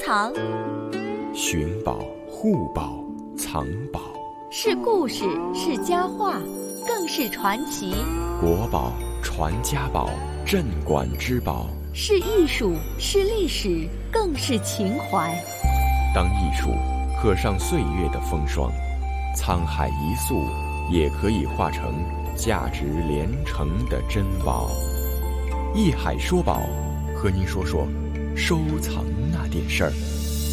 藏， 寻宝、护宝、藏宝， 是故事，是佳话，更是传奇。 国宝、传家宝、镇馆之宝， 是艺术，是历史，更是情怀。 当艺术刻上岁月的风霜，沧海一粟也可以化成价值连城的珍宝。艺海说宝，和您说说收藏那点事儿。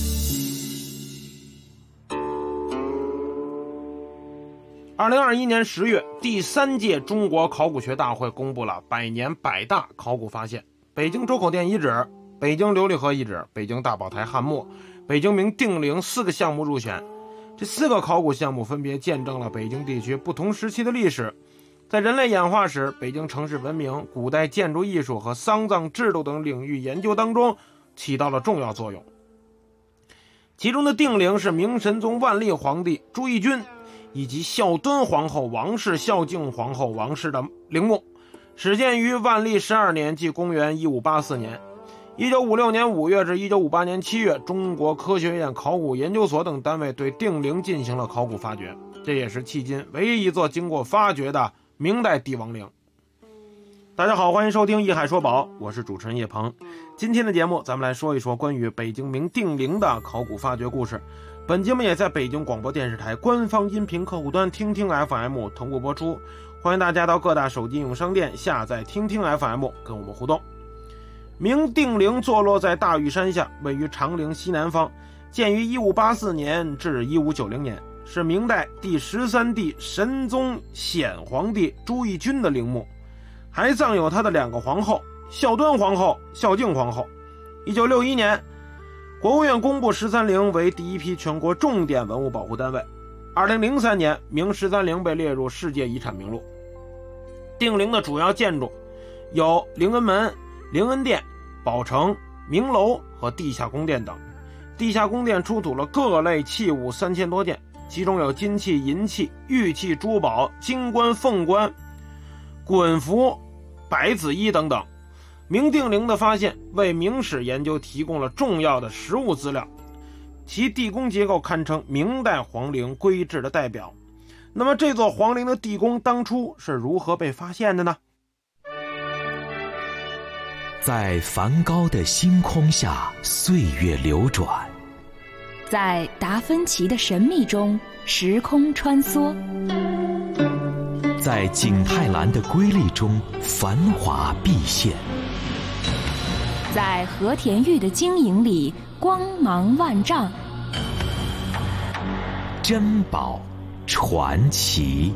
2021年10月，第3届中国考古学大会公布了百年百大考古发现：北京周口店遗址、北京琉璃河遗址、北京大宝台汉墓、北京明定陵4个项目入选。这4个考古项目分别见证了北京地区不同时期的历史，在人类演化史、北京城市文明、古代建筑艺术和丧葬制度等领域研究当中起到了重要作用。其中的定陵是明神宗万历皇帝朱翊钧以及孝敦皇后王氏、孝敬皇后王氏的陵墓，始建于万历12年，即公元1584年。1956年5月至1958年7月，中国科学院考古研究所等单位对定陵进行了考古发掘，这也是迄今唯一一座经过发掘的明代帝王陵。大家好，欢迎收听艺海说宝，我是主持人叶鹏。今天的节目咱们来说一说关于北京明定陵的考古发掘故事。本节目也在北京广播电视台官方音频客户端听听 FM 同步播出，欢迎大家到各大手机应用商店下载听听 FM 跟我们互动。明定陵坐落在大屿山下，位于长陵西南方，建于1584年至1590年，是明代第13帝神宗显皇帝朱翊钧的陵墓，还葬有他的2个皇后，孝敦皇后、孝敬皇后。1961年，国务院公布13陵为第一批全国重点文物保护单位。2003年，明13陵被列入世界遗产名录。定陵的主要建筑有陵恩门、陵恩殿、宝城、明楼和地下宫殿等。地下宫殿出土了各类器物3000多件，其中有金器、银器、玉器、珠宝、金冠、凤冠、衮服、百子衣等等。明定陵的发现为明史研究提供了重要的实物资料，其地宫结构堪称明代皇陵规制的代表。那么这座皇陵的地宫当初是如何被发现的呢？ 在梵高的星空下，岁月流转； 在达芬奇的神秘中，时空穿梭； 在景泰蓝的瑰丽中，繁华毕现； 在和田玉的晶莹里，光芒万丈。 珍宝传奇。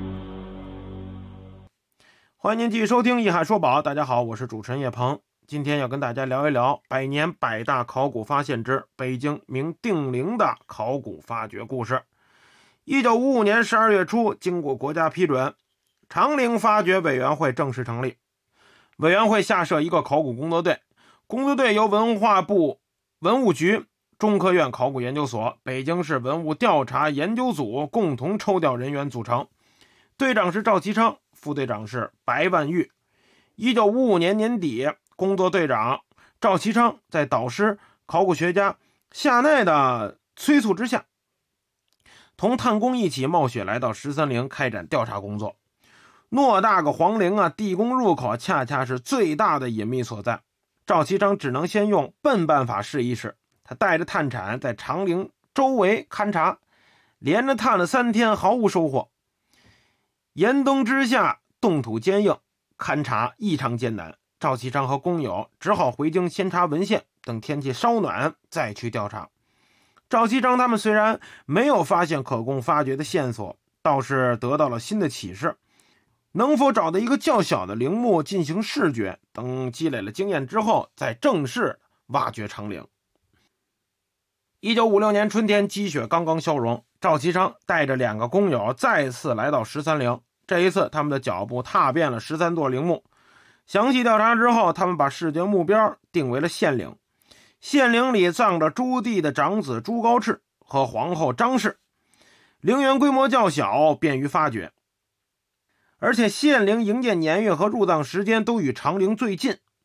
欢迎您继续收听艺海说宝，大家好，我是主持人叶鹏。今天要跟大家聊一聊百年百大考古发现之北京明定陵的考古发掘故事。1955年12月初，经过国家批准，长陵发掘委员会正式成立。委员会下设一个考古工作队，工作队由文化部文物局、中科院考古研究所、北京市文物调查研究组共同抽调人员组成。队长是赵其昌，副队长是白万玉。1955年年底，工作队长赵其昌在导师考古学家夏奈的催促之下，同探工一起冒雪来到13陵开展调查工作。偌大个皇陵啊，地宫入口恰恰是最大的隐秘所在。赵其昌只能先用笨办法试一试，他带着探铲在长陵周围勘察，连着探了3天，毫无收获。严冬之下，冻土坚硬，勘察异常艰难。赵其昌和工友只好回京先查文献，等天气稍暖再去调查。赵其昌他们虽然没有发现可供发掘的线索，倒是得到了新的启示。能否找到一个较小的陵墓进行视觉，等积累了经验之后，再正式挖掘长陵。1956年春天，积雪刚刚消融，赵其昌带着2个工友再次来到13陵。这一次他们的脚步踏遍了13座陵墓。详细调查之后，他们把视觉目标定为了献陵。献陵里葬着朱棣的长子朱高炽和皇后张氏，陵园规模较小，便于发掘。而且献陵营建年月和入葬时间都与长陵最近，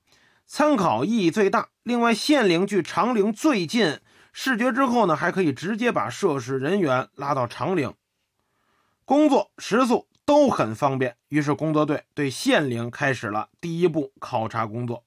参考意义最大。另外，县陵距长陵最近，视觉之后呢，还可以直接把涉事人员拉到长陵，工作食宿都很方便。于是工作队对县陵开始了第一步考察工作。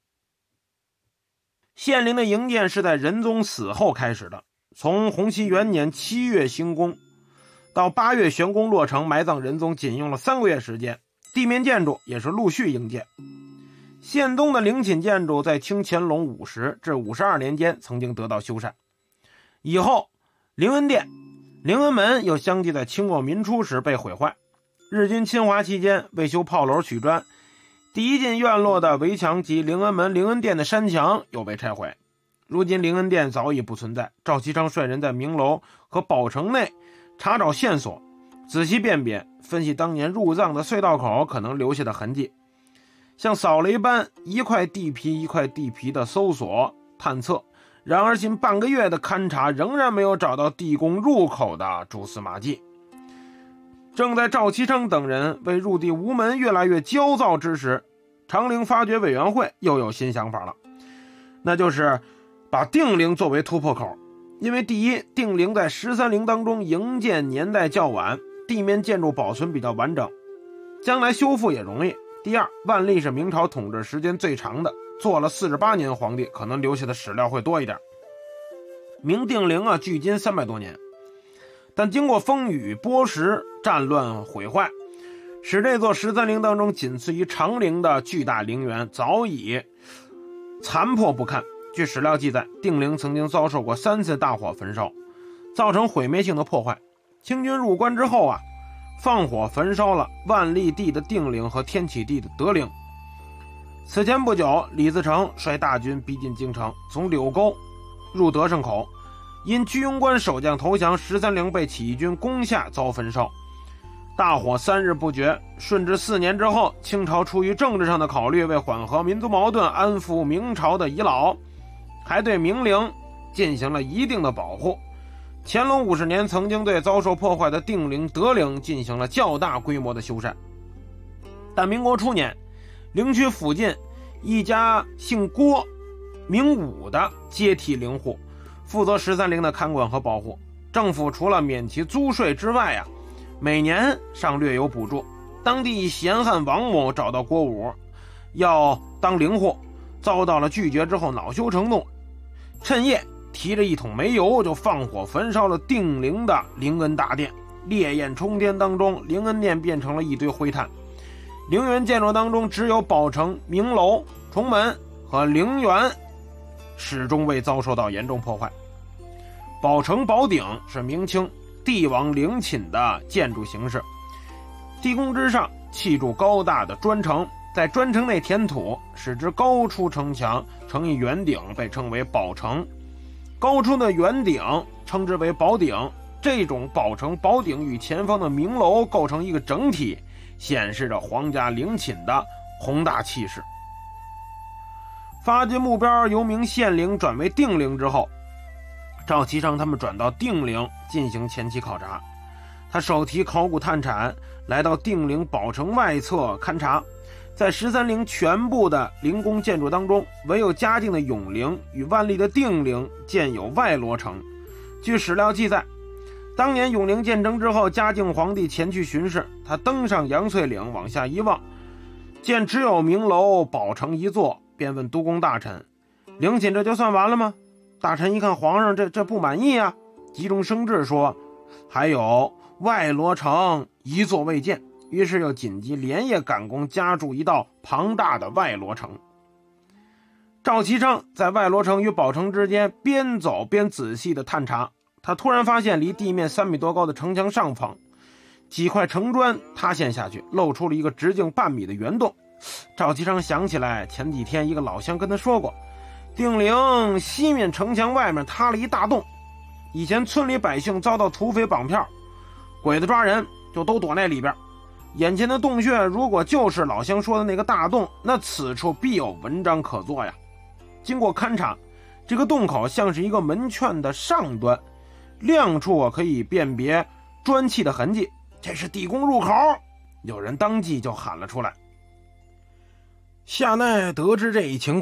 县陵的营建是在仁宗死后开始的，从洪熙元年7月兴工到8月悬工落成，埋葬仁宗仅用了3个月时间。地面建筑也是陆续营建。县东的陵寝建筑在清乾隆50至52年间曾经得到修缮，以后凌恩殿、凌恩门又相继在清末民初时被毁坏。日军侵华期间为修炮楼取砖，第一进院落的围墙及凌恩门、凌恩殿的山墙又被拆毁。如今凌恩殿早已不存在。赵其昌率人在明楼和宝城内查找线索，仔细辨别分析当年入葬的隧道口可能留下的痕迹，像扫雷般一块地皮一块地皮的搜索探测。然而近半个月的勘察仍然没有找到地宫入口的蛛丝马迹。正在赵其昌等人为入地无门越来越焦躁之时，长陵发掘委员会又有新想法了，那就是把定陵作为突破口。因为第一，定陵在13陵当中营建年代较晚，地面建筑保存比较完整，将来修复也容易。第二，万历是明朝统治时间最长的，做了48年皇帝，可能留下的史料会多一点。明定陵距今300多年，但经过风雨剥蚀、战乱毁坏，使这座13陵当中仅次于长陵的巨大陵园早已残破不堪。据史料记载，定陵曾经遭受过3次大火焚烧，造成毁灭性的破坏。清军入关之后放火焚烧了万历帝的定陵和天启帝的德陵。此前不久，李自成率大军逼近京城，从柳沟入德胜口，因居庸关守将投降，13陵被起义军攻下，遭焚烧。大火3日不绝。顺治4年之后，清朝出于政治上的考虑，为缓和民族矛盾，安抚明朝的遗老，还对明陵进行了一定的保护。乾隆50年曾经对遭受破坏的定陵、德陵进行了较大规模的修缮。但民国初年，陵区附近一家姓郭名武的接替陵户，负责13陵的看管和保护。政府除了免其租税之外每年尚略有补助。当地闲汉王某找到郭武要当陵户，遭到了拒绝之后恼羞成怒，趁夜提着一桶煤油就放火焚烧了定陵的陵恩大殿。烈焰冲天当中，陵恩殿变成了一堆灰炭。陵园建筑当中只有宝城、明楼、重门和陵园始终未遭受到严重破坏。宝城宝鼎是明清帝王陵寝的建筑形式，地宫之上砌筑高大的砖城，在砖城内填土，使之高出城墙，成一圆顶，被称为宝城。高出的圆顶称之为宝鼎。这种宝城宝鼎与前方的明楼构成一个整体，显示着皇家陵寝的宏大气势。发掘目标由明县陵转为定陵之后，赵其昌他们转到定陵进行前期考察。他手提考古探铲来到定陵宝城外侧勘察，在13陵全部的陵宫建筑当中，唯有嘉靖的永陵与万历的定陵建有外罗城。据史料记载，当年永陵建成之后，嘉靖皇帝前去巡视，他登上杨翠岭往下一望，见只有明楼宝城一座，便问督工大臣：陵寝这就算完了吗？大臣一看皇上这不满意急中生智说：还有外罗城一座未建。于是又紧急连夜赶工，加筑一道庞大的外罗城。赵其昌在外罗城与宝城之间边走边仔细的探查，他突然发现离地面3米多高的城墙上方，几块城砖塌陷下去，露出了一个直径半米的圆洞。赵其昌想起来前几天一个老乡跟他说过，定陵西面城墙外面塌了一大洞，以前村里百姓遭到土匪绑票，鬼子抓人就都躲那里边。眼前的洞穴如果就是老乡说的那个大洞，那此处必有文章可做呀。经过勘察，这个洞口像是一个门券的上端，亮处可以辨别砖砌的痕迹，这是地宫入口。有人当即就喊了出来。夏奈得知这一情况，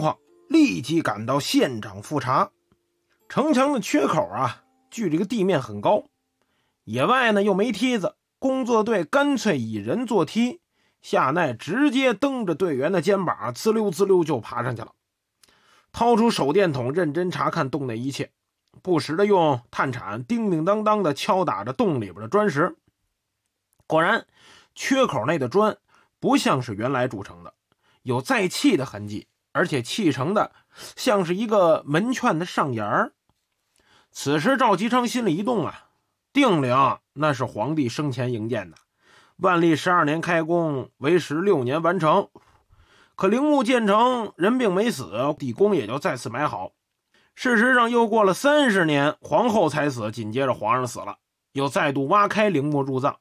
立即赶到现场复查。城墙的缺口啊，距这个地面很高，野外呢又没梯子，工作队干脆以人做梯，夏奈直接蹬着队员的肩膀，呲溜呲溜就爬上去了，掏出手电筒认真查看洞内一切，不时的用探铲叮叮当当的敲打着洞里边的砖石。果然缺口内的砖不像是原来铸成的，有再砌的痕迹，而且砌成的像是一个门券的上沿儿。此时赵其昌心里一动啊，定陵那是皇帝生前营建的，万历12年开工，为时6年完成。可陵墓建成，人并没死，地宫也就再次埋好。事实上又过了30年，皇后才死，紧接着皇上死了，又再度挖开陵墓入葬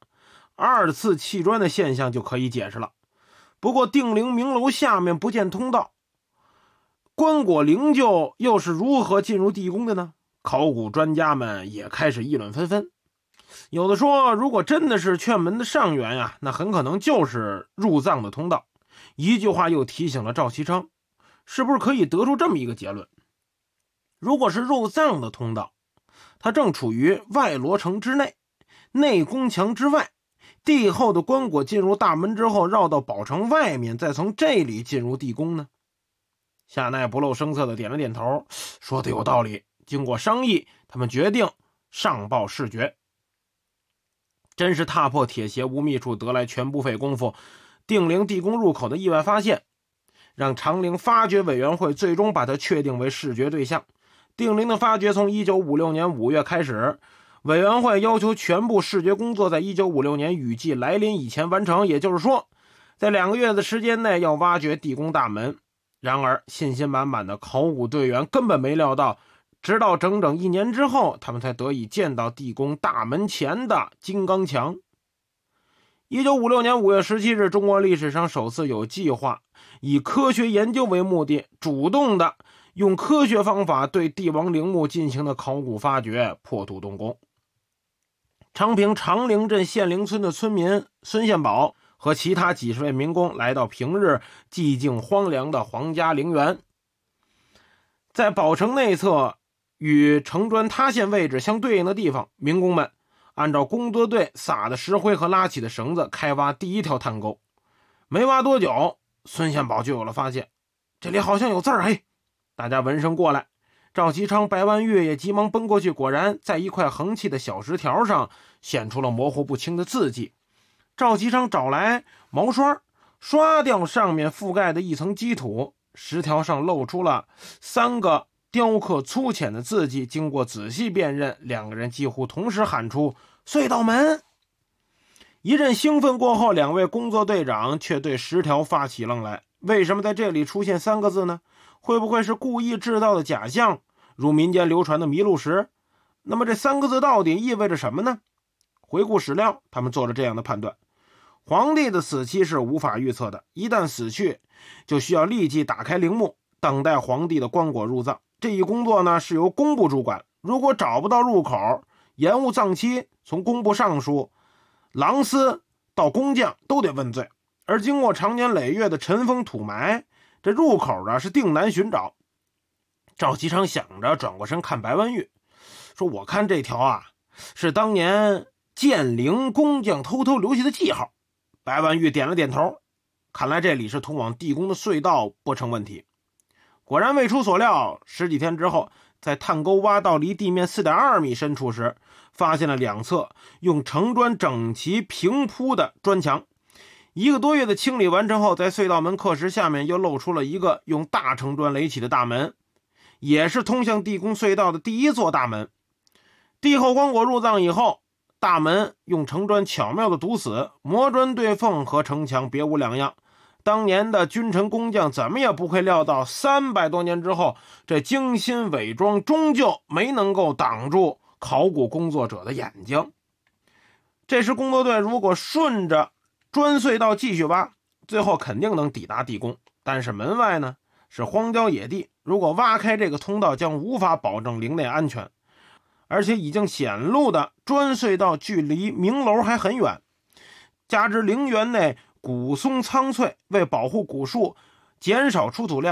，2次砌砖的现象就可以解释了。不过定陵明楼下面不见通道，棺椁灵柩又是如何进入地宫的呢？考古专家们也开始议论纷纷。有的说，如果真的是券门的上缘呀，那很可能就是入葬的通道。一句话又提醒了赵其昌，是不是可以得出这么一个结论？如果是入葬的通道，它正处于外罗城之内，内宫墙之外，帝后的棺椁进入大门之后，绕到宝城外面，再从这里进入地宫呢？夏奈不露声色的点了点头，说的有道理。经过商议，他们决定上报视决。真是踏破铁鞋无觅处，得来全不费工夫。定陵地宫入口的意外发现，让长陵发掘委员会最终把它确定为视决对象。定陵的发掘从1956年5月开始，委员会要求全部视觉工作在1956年雨季来临以前完成，也就是说，在2个月的时间内要挖掘地宫大门。然而，信心满满的考古队员根本没料到，直到整整1年之后，他们才得以见到地宫大门前的金刚墙。1956年5月17日，中国历史上首次有计划以科学研究为目的，主动的用科学方法对帝王陵墓进行的考古发掘破土动工。昌平长陵镇县陵村的村民孙宪宝和其他几十位民工来到平日寂静荒凉的皇家陵园，在宝城内侧与城砖塌陷位置相对应的地方，民工们按照工作队撒的石灰和拉起的绳子开挖第一条探沟。没挖多久，孙宪宝就有了发现，这里好像有字儿。嘿，大家闻声过来，赵其昌、白万月也急忙奔过去，果然在一块横砌的小石条上显出了模糊不清的字迹。赵其昌找来毛刷，刷掉上面覆盖的一层积土，石条上露出了3个雕刻粗浅的字迹。经过仔细辨认，2个人几乎同时喊出隧道门。一阵兴奋过后，2位工作队长却对石条发起愣来。为什么在这里出现3个字呢？会不会是故意制造的假象，如民间流传的麋鹿石？那么这3个字到底意味着什么呢？回顾史料，他们做了这样的判断：皇帝的死期是无法预测的，一旦死去，就需要立即打开陵墓，等待皇帝的棺椁入葬。这一工作呢是由工部主管，如果找不到入口，延误葬期，从工部尚书、郎司到工匠都得问罪。而经过长年累月的尘封土埋，这入口是定难寻找。赵其昌想着，转过身看白万玉，说：“我看这条是当年建陵工匠偷偷留下的记号。”白万玉点了点头，看来这里是通往地宫的隧道，不成问题。果然未出所料，10几天之后，在探沟挖到离地面 4.2 米深处时，发现了2侧用城砖整齐平铺的砖墙。1个多月的清理完成后，在隧道门刻石下面又露出了一个用大城砖垒起的大门，也是通向地宫隧道的第1座大门。帝后棺椁入葬以后，大门用城砖巧妙地堵死，磨砖对缝，和城墙别无两样。当年的君臣工匠怎么也不会料到，300多年之后，这精心伪装终究没能够挡住考古工作者的眼睛。这时工作队如果顺着砖隧道继续挖，最后肯定能抵达地宫，但是门外呢是荒郊野地，如果挖开这个通道，将无法保证陵内安全，而且已经显露的砖隧道距离明楼还很远，加之陵园内古松苍翠，为保护古树减少出土量，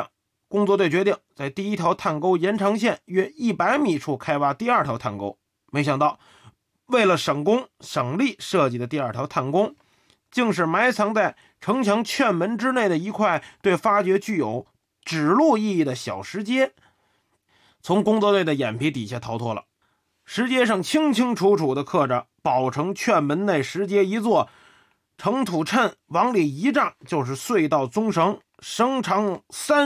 工作队决定在第一条探沟延长线约100米处开挖第二条探沟。没想到为了省工省力设计的第二条探沟，竟是埋藏在城墙券门之内的一块对发掘具有指路意义的小石阶，从工作队的眼皮底下逃脱了。石阶上清清楚楚地刻着宝城券门内石阶一座，城土谶往里1丈就是隧道宗绳，绳长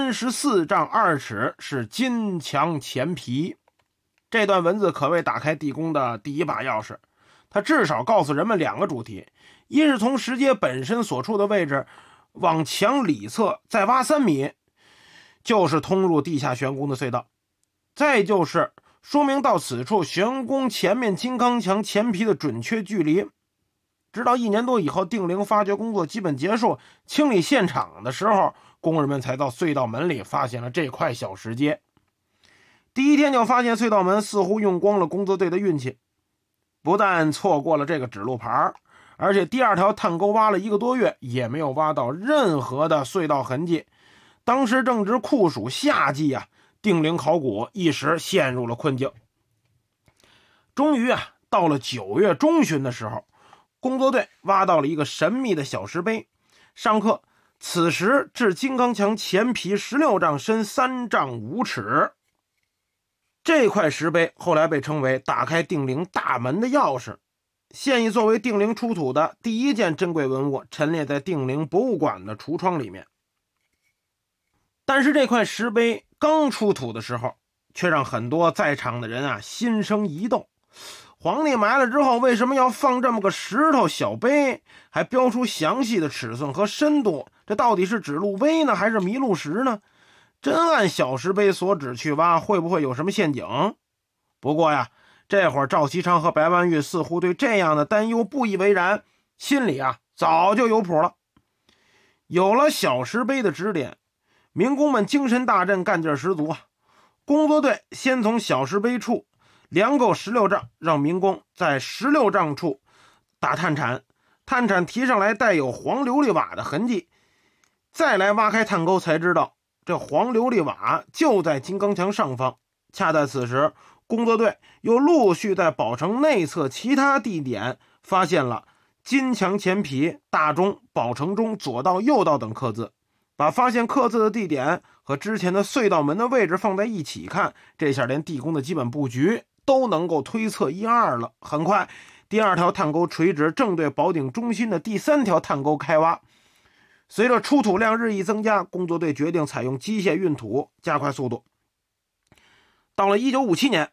34丈2尺，是金墙前皮。这段文字可谓打开地宫的第一把钥匙，它至少告诉人们2个主题：一是从石阶本身所处的位置往墙里侧再挖3米，就是通入地下玄宫的隧道；再就是说明到此处玄宫前面金刚墙前皮的准确距离。直到1年多以后，定陵发掘工作基本结束，清理现场的时候，工人们才到隧道门里发现了这块小石阶。第一天就发现隧道门似乎用光了工作队的运气，不但错过了这个指路牌，而且第二条探沟挖了1个多月，也没有挖到任何的隧道痕迹。当时正值酷暑夏季啊，定陵考古一时陷入了困境。终于啊，到了9月中旬的时候，工作队挖到了一个神秘的小石碑，上刻此时至金刚墙前皮16丈，深3丈5尺。这块石碑后来被称为打开定陵大门的钥匙，现已作为定陵出土的第一件珍贵文物，陈列在定陵博物馆的橱窗里面。但是这块石碑刚出土的时候，却让很多在场的人啊心生疑窦。皇帝埋了之后，为什么要放这么个石头小碑，还标出详细的尺寸和深度？这到底是指路碑呢，还是迷路石呢？真按小石碑所指去挖，会不会有什么陷阱？不过呀，这会儿赵其昌和白万玉似乎对这样的担忧不以为然，心里啊早就有谱了。有了小石碑的指点，民工们精神大振，干劲十足啊！工作队先从小石碑处量够16丈，让民工在16丈处打探铲，探铲提上来带有黄琉璃瓦的痕迹，再来挖开探沟，才知道这黄琉璃瓦就在金刚墙上方。恰在此时，工作队又陆续在宝城内侧其他地点发现了金墙前皮、大钟、宝城钟、左道、右道等刻字。把发现刻字的地点和之前的隧道门的位置放在一起看，这下连地宫的基本布局都能够推测一二了。很快，第二条探沟垂直正对宝顶中心的第3条探沟开挖。随着出土量日益增加，工作队决定采用机械运土，加快速度。到了1957年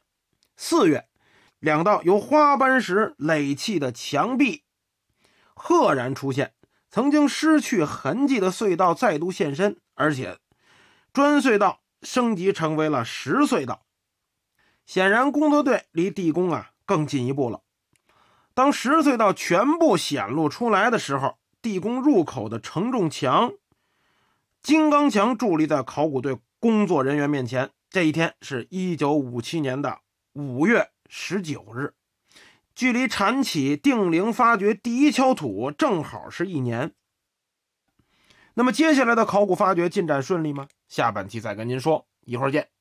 4月，2道由花斑石垒砌的墙壁赫然出现，曾经失去痕迹的隧道再度现身，而且砖隧道升级成为了石隧道。显然工作队离地宫更进一步了。当石隧道全部显露出来的时候，地宫入口的承重墙金刚墙伫立在考古队工作人员面前。这一天是1957年的5月19日，距离铲起定陵发掘第一锹土正好是1年。那么接下来的考古发掘进展顺利吗？下半期再跟您说，一会儿见。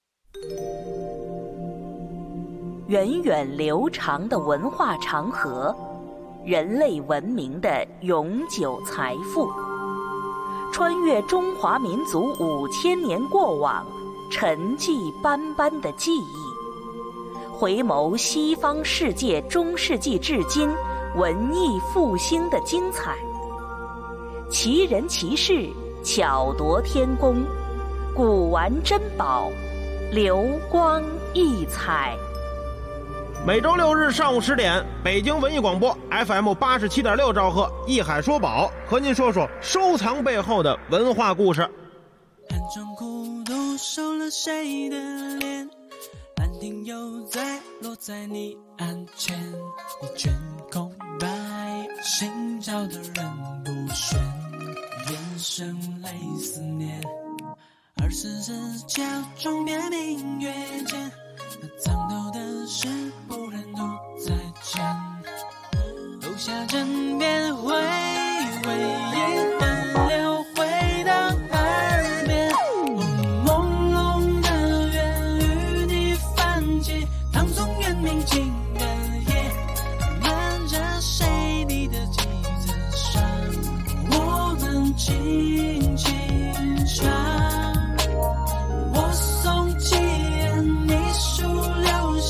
源远流长的文化长河，人类文明的永久财富，穿越中华民族5000年过往，沉寂斑斑的记忆，回眸西方世界中世纪至今文艺复兴的精彩，奇人奇事，巧夺天工，古玩珍宝，流光溢彩。 每周6日上午10点，北京文艺广播 FM 87.6兆赫，艺海说宝和您说说收藏背后的文化故事。 暗中孤独收了谁的脸，兰亭又在落在你案前，你卷空白，心照的人不选，眼神泪思念，24角钟别明月间，那藏头的事不忍独再见，留下枕边回味一分流回到耳边，默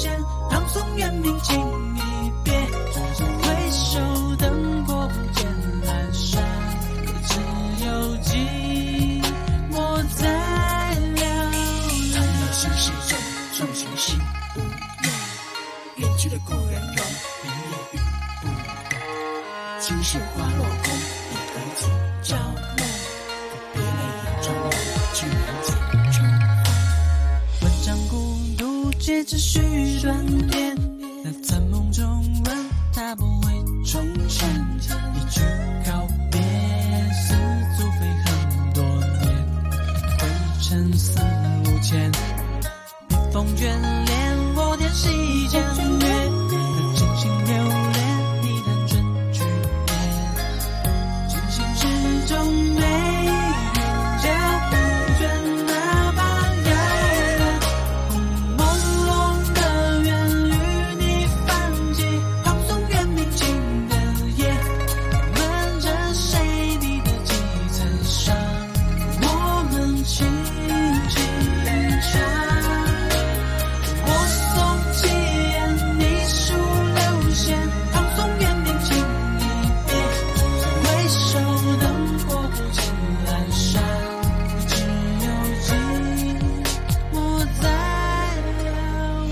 线，唐宋元明清一别，回首灯火不见阑珊，只有寂寞在寥寥。唐有心事重，重情心无用，远去的故人容，明夜雨不动，青石花落空，一而今朝梦，别泪眼中流，居然见重逢。万丈孤独皆只须断点，那残梦中问他不会重现，一句告别似足非很多年，灰尘四目前，笔锋眷恋我点细江月，那真心留恋你弹春去年，真心之中没人家不倦，哪怕遥远，朦胧的缘与你泛起，唐宋元明清的夜，瞒着谁你的几层伤，我们轻轻唱。我送起言，你数流线，唐宋元明清一别，回首灯火不见阑珊，只有寂寞在寥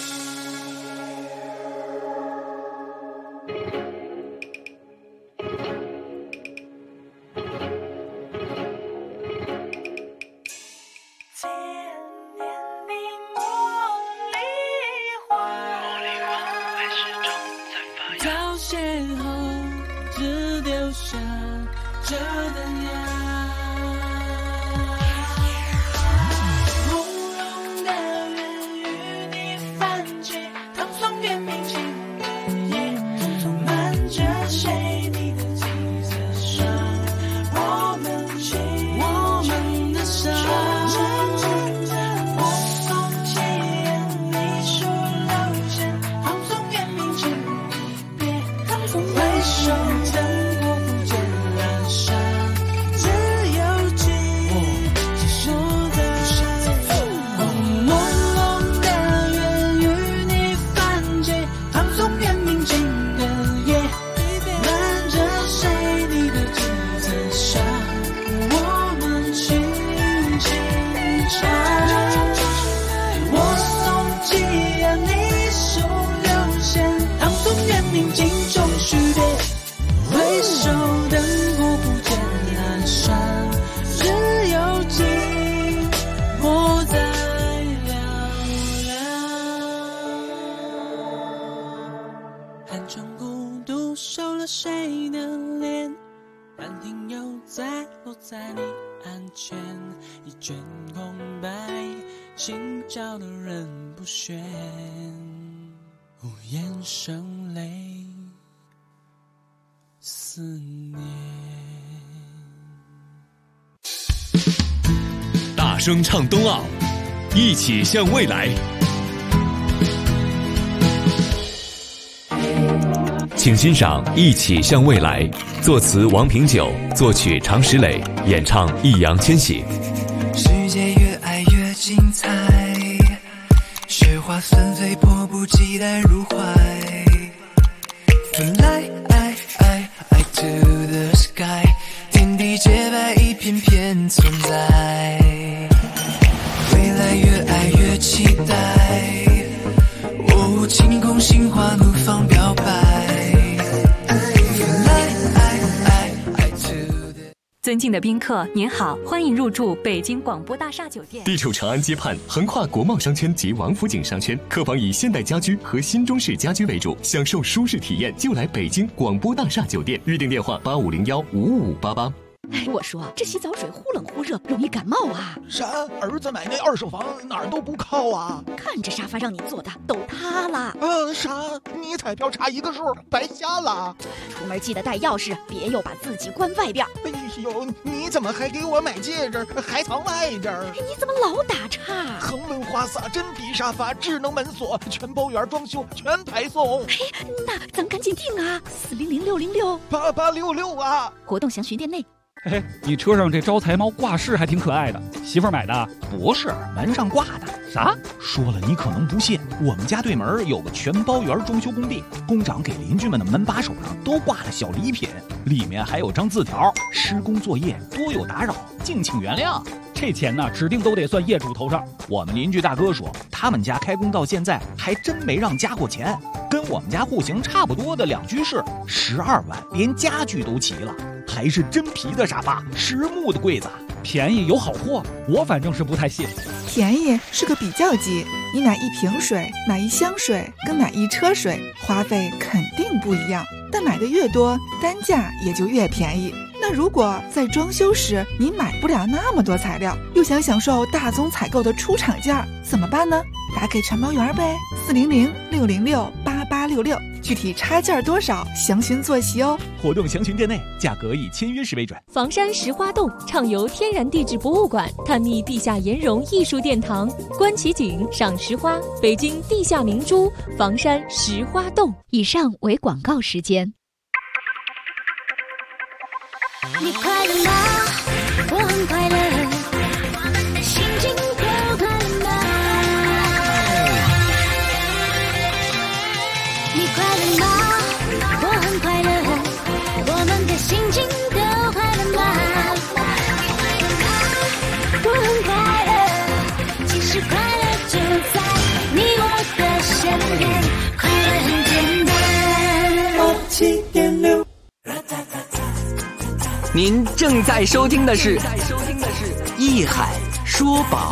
千年你茉莉花，早邂逅，只丢下这灯芽。朦胧的缘与你泛起，唐宋元明清的夜，瞒着谁你的几层伤，我们的伤。我送起言，你数流线，唐宋元明清一别，回首灯火不见阑珊，只有寂寞在朦胧的缘与你泛起，唐宋元明清的夜，瞒着谁你的几层伤，我们轻轻唱。我送起言，你数流线，唐宋元明清终须别，回首灯火不见阑珊，只有寂寞在寥寥。寒窗孤独收了谁的脸，兰亭又再落在你案前，一卷空白，心照的人不喧，无言声泪思念。 大声唱冬奥，一起向未来。请欣赏《一起向未来》，作词王平久，作曲常石磊，演唱易烊千玺。 世界越爱越精彩，雪花纷飞，迫不及待入怀。Fly to the sky， 天地洁白，一片片存在。未来越爱越期待，哦，晴空心花怒放表白。 尊敬的宾客，您好，欢迎入住北京广播大厦酒店。 地处长安街畔，横跨国贸商圈及王府井商圈，客房以现代家居和新中式家居为主，享受舒适体验就来北京广播大厦酒店。预订电话8501-55588。 哎，我说这洗澡水忽冷忽热，容易感冒啊！ 啥？儿子买那二手房哪儿都不靠啊！ 看这沙发让你坐的都塌了。 啥？你彩票差一个数，白瞎了。 出门记得带钥匙，别又把自己关外边。 哎呦，你怎么还给我买戒指，还藏外边？ 你怎么老打岔？ 恒温花洒、真皮沙发、智能门锁，全包圆装修，全排送。 嘿，那咱赶紧订啊！400-606-8866 啊！ 活动详询店内。 嘿，你车上这招财猫挂饰还挺可爱的，媳妇儿买的？ 不是，门上挂的。 啥？ 说了你可能不信，我们家对门有个全包园装修工地，工长给邻居们的门把手上都挂了小礼品，里面还有张字条：施工作业多有打扰，敬请原谅。 这钱呢，指定都得算业主头上。 我们邻居大哥说，他们家开工到现在还真没让加过钱，跟我们家户型差不多的2居室，12万，连家具都齐了，还是真皮的沙发，实木的柜子， 便宜有好货，我反正是不太信。 便宜是个比较级，你买1瓶水、买1箱水跟买1车水，花费肯定不一样，但买的越多，单价也就越便宜。那如果在装修时你买不了那么多材料，又想享受大宗采购的出厂价，怎么办呢？打给承包员呗，400-606-8866，具体差价多少，详询坐席哦。 活动详询店内，价格以签约时为准。 房山石花洞畅游天然地质博物馆，探秘地下岩溶艺术殿堂，观奇景，赏石花，北京地下明珠，房山石花洞。 以上为广告时间。 你快乐吗？我很快乐，心情都快乐吗？你快乐吗？我很快乐，我们的心情都快乐吗？我很快乐，其实快乐就在你我的身边，快乐很简单。7.6。 您正在收听的是《艺海说宝》。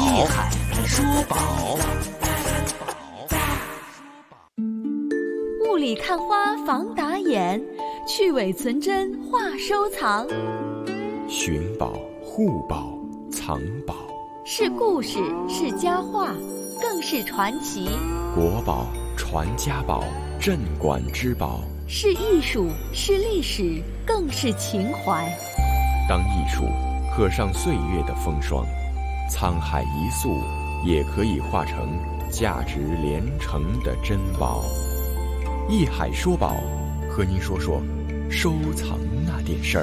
雾里看花防打眼，去伪存真话收藏。 寻宝、护宝、藏宝， 是故事，是佳话，更是传奇。 国宝、传家宝、镇馆之宝， 是艺术，是历史，更是情怀。 当艺术刻上岁月的风霜，沧海一粟也可以化成价值连城的珍宝。艺海说宝，和您说说收藏那点事儿。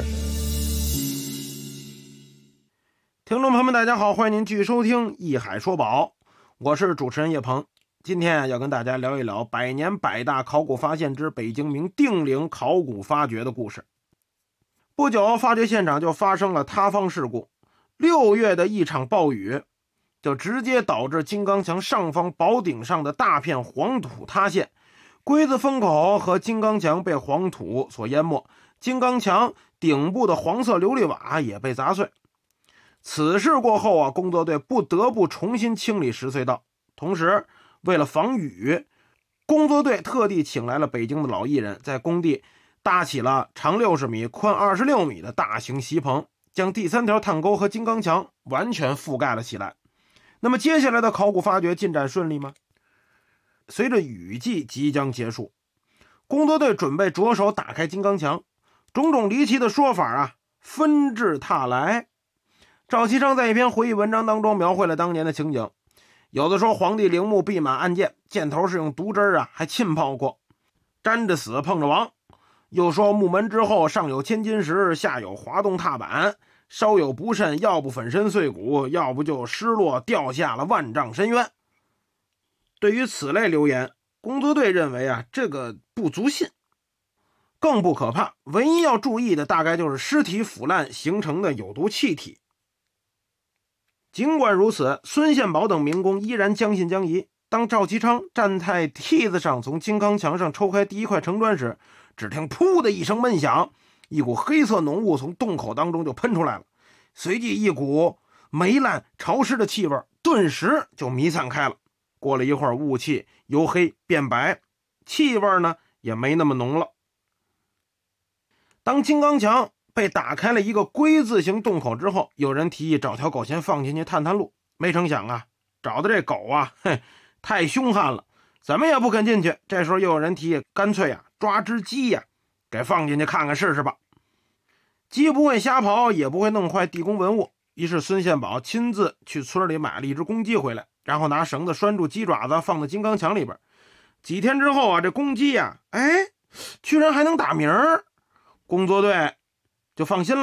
听众朋友们大家好，欢迎您继续收听艺海说宝，我是主持人叶鹏。今天要跟大家聊一聊100年百大考古发现之北京明定陵考古发掘的故事。不久，发掘现场就发生了塌方事故。6月的一场暴雨，就直接导致金刚墙上方宝顶上的大片黄土塌陷，龟子封口和金刚墙被黄土所淹没，金刚墙顶部的黄色琉璃瓦也被砸碎。此事过后工作队不得不重新清理石隧道，同时为了防雨，工作队特地请来了北京的老艺人，在工地搭起了长60米、宽26米的大型席棚，将第3条探沟和金刚墙完全覆盖了起来。那么接下来的考古发掘进展顺利吗？随着雨季即将结束，工作队准备着手打开金刚墙，种种离奇的说法纷至沓来。赵其昌在一篇回忆文章当中描绘了当年的情景，有的说皇帝陵墓闭满暗箭，箭头是用毒汁还浸泡过，沾着死碰着亡。又说墓门之后上有千金石，下有滑动踏板，稍有不慎，要不粉身碎骨，要不就失落掉下了万丈深渊。对于此类流言，工作队认为这个不足信。更不可怕，唯一要注意的大概就是尸体腐烂形成的有毒气体。尽管如此，孙献宝等民工依然将信将疑。当赵其昌站在梯子上从金刚墙上抽开第1块城砖时，只听噗的一声闷响，一股黑色浓雾从洞口当中就喷出来了，随即一股霉烂潮湿的气味顿时就弥散开了。过了一会儿，雾气由黑变白，气味呢也没那么浓了。当金刚墙被打开了一个龟字形洞口之后，有人提议找条狗先放进去探探路，没成想找的这狗太凶悍了，怎么也不肯进去。这时候又有人提议，干脆抓只鸡给放进去看看试试吧。鸡不会瞎跑，也不会弄坏地宫文物，于是孙献宝亲自去村里买了一只公鸡回来，然后拿绳子拴住鸡爪子，放在金刚墙里边。几天之后这公鸡居然还能打鸣儿，工作队就放心了，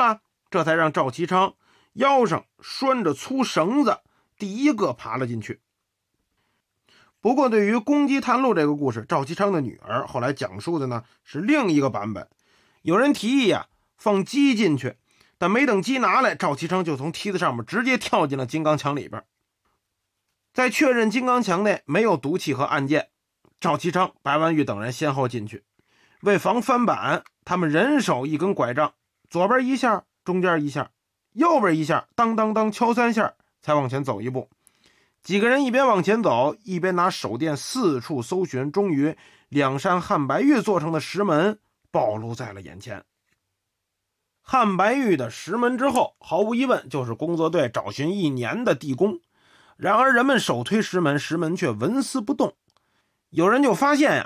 这才让赵其昌腰上拴着粗绳子，第一个爬了进去。不过对于公鸡探路这个故事，赵其昌的女儿后来讲述的呢是另一个版本。有人提议放鸡进去，但没等鸡拿来，赵其昌就从梯子上面直接跳进了金刚墙里边。在确认金刚墙内没有毒气和暗箭，赵其昌、白万玉等人先后进去。为防翻板，他们人手一根拐杖，左边一下，中间一下，右边一下，当当当敲3下，才往前走一步。几个人一边往前走，一边拿手电四处搜寻，终于2扇汉白玉做成的石门暴露在了眼前。汉白玉的石门之后，毫无疑问就是工作队找寻1年的地宫。然而人们手推石门，石门却纹丝不动。有人就发现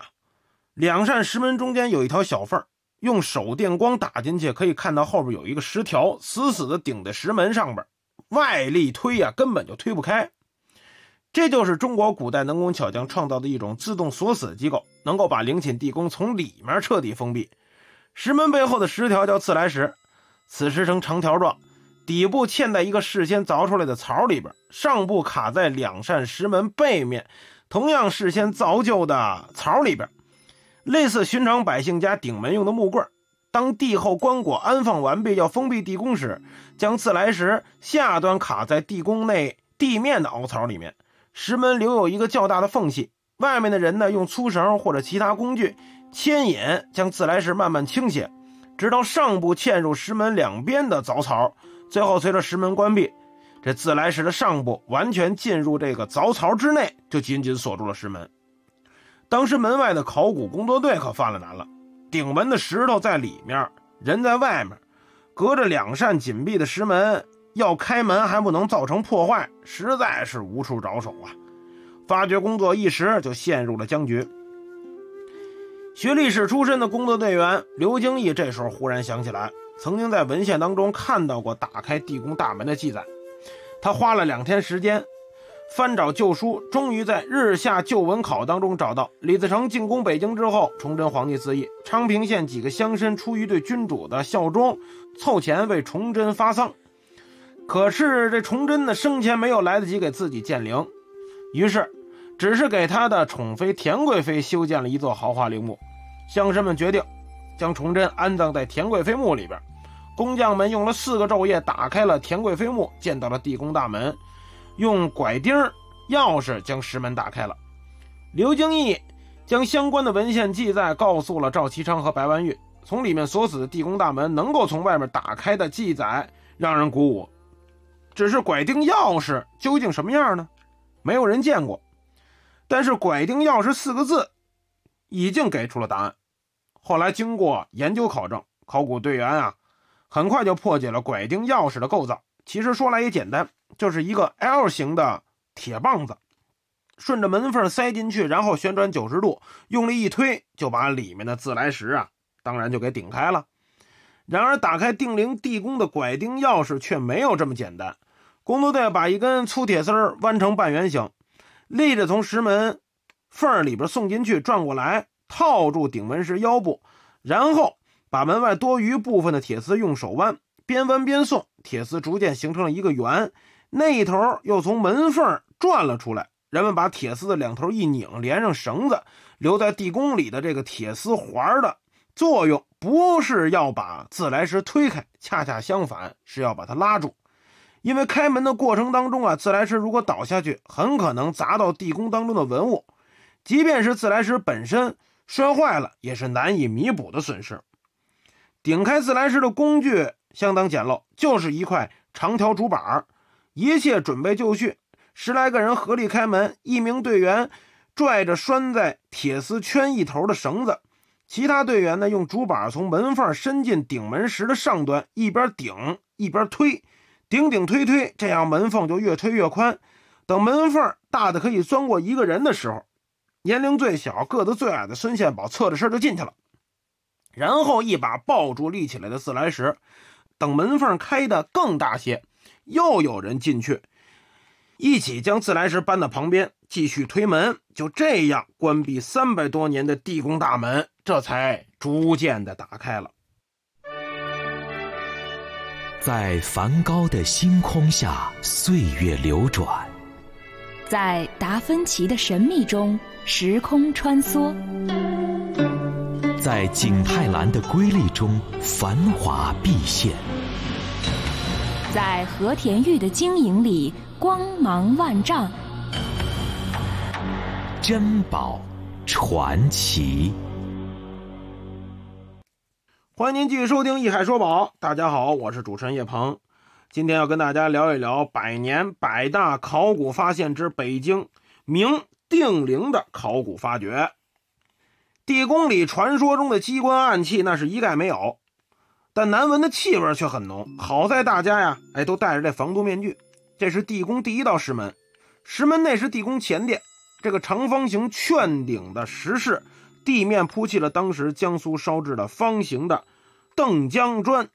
2扇石门中间有一条小缝，用手电光打进去，可以看到后边有一个石条死死的顶在石门上边，外力推根本就推不开。这就是中国古代能工巧匠创造的一种自动锁死机构，能够把陵寝地宫从里面彻底封闭。石门背后的石条叫自来石，此石呈长条状，底部嵌在一个事先凿出来的槽里边，上部卡在2扇石门背面同样事先凿就的槽里边，类似寻常百姓家顶门用的木棍。当地后棺椁安放完毕要封闭地宫时，将自来石下端卡在地宫内地面的凹槽里面，石门留有一个较大的缝隙，外面的人呢用粗绳或者其他工具牵引，将自来石慢慢倾斜，直到上部嵌入石门两边的凿槽，最后随着石门关闭，这自来石的上部完全进入这个凿槽之内，就紧紧锁住了石门。当时门外的考古工作队可犯了难了，顶门的石头在里面，人在外面，隔着2扇紧闭的石门，要开门还不能造成破坏，实在是无处着手发掘工作一时就陷入了僵局。学历史出身的工作队员刘京义这时候忽然想起来，曾经在文献当中看到过打开地宫大门的记载。他花了2天时间翻找旧书，终于在日下旧文考当中找到李自成进攻北京之后，崇祯皇帝自缢，昌平县几个乡绅出于对君主的效忠，凑钱为崇祯发丧。可是这崇祯呢，生前没有来得及给自己建陵，于是只是给他的宠妃田贵妃修建了一座豪华陵墓。乡绅们决定将崇祯安葬在田贵妃墓里边。工匠们用了4个昼夜打开了田贵妃墓，见到了地宫大门，用拐钉钥匙将石门打开了。刘京义将相关的文献记载告诉了赵其昌和白万玉，从里面锁死的地宫大门能够从外面打开的记载让人鼓舞。只是拐钉钥匙究竟什么样呢？没有人见过。但是拐钉钥匙4个字已经给出了答案。后来经过研究考证，考古队员很快就破解了拐钉钥匙的构造。其实说来也简单，就是一个 L 型的铁棒子，顺着门缝塞进去，然后旋转90度，用力一推，就把里面的自来石当然就给顶开了。然而打开定陵地宫的拐钉钥匙却没有这么简单。工作队把一根粗铁丝弯成半圆形，立着从石门缝里边送进去，转过来套住顶门石腰部，然后把门外多余部分的铁丝用手弯，边弯边送，铁丝逐渐形成了一个圆，那一头又从门缝转了出来。人们把铁丝的2头一拧，连上绳子，留在地宫里的这个铁丝环的作用不是要把自来石推开，恰恰相反，是要把它拉住。因为开门的过程当中自来石如果倒下去，很可能砸到地宫当中的文物，即便是自来石本身摔坏了，也是难以弥补的损失。顶开自来石的工具相当简陋，就是一块长条竹板，一切准备就绪，10来个人合力开门，一名队员拽着拴在铁丝圈一头的绳子，其他队员呢用竹板从门缝伸进顶门石的上端，一边顶一边推，顶顶推推，这样门缝就越推越宽。等门缝大的可以钻过1个人的时候，年龄最小个子最矮的孙献宝侧着身就进去了，然后一把抱住立起来的自来石，等门缝开得更大些，又有人进去，一起将自来石搬到旁边，继续推门。就这样关闭300多年的地宫大门，这才逐渐的打开了。 在梵高的星空下，岁月流转； 在达芬奇的神秘中，时空穿梭； 在景泰蓝的瑰丽中，繁华毕现； 在和田玉的晶莹里，光芒万丈。 珍宝传奇。 欢迎您继续收听《艺海说宝》，大家好，我是主持人叶鹏。今天要跟大家聊一聊百年百大考古发现之北京明定陵的考古发掘。地宫里传说中的机关暗器那是一概没有，但难闻的气味却很浓。好在大家呀，都戴着这防毒面具。这是地宫第一道石门，石门内是地宫前殿，这个长方形券顶的石室，地面铺砌了当时江苏烧制的方形的邓江砖。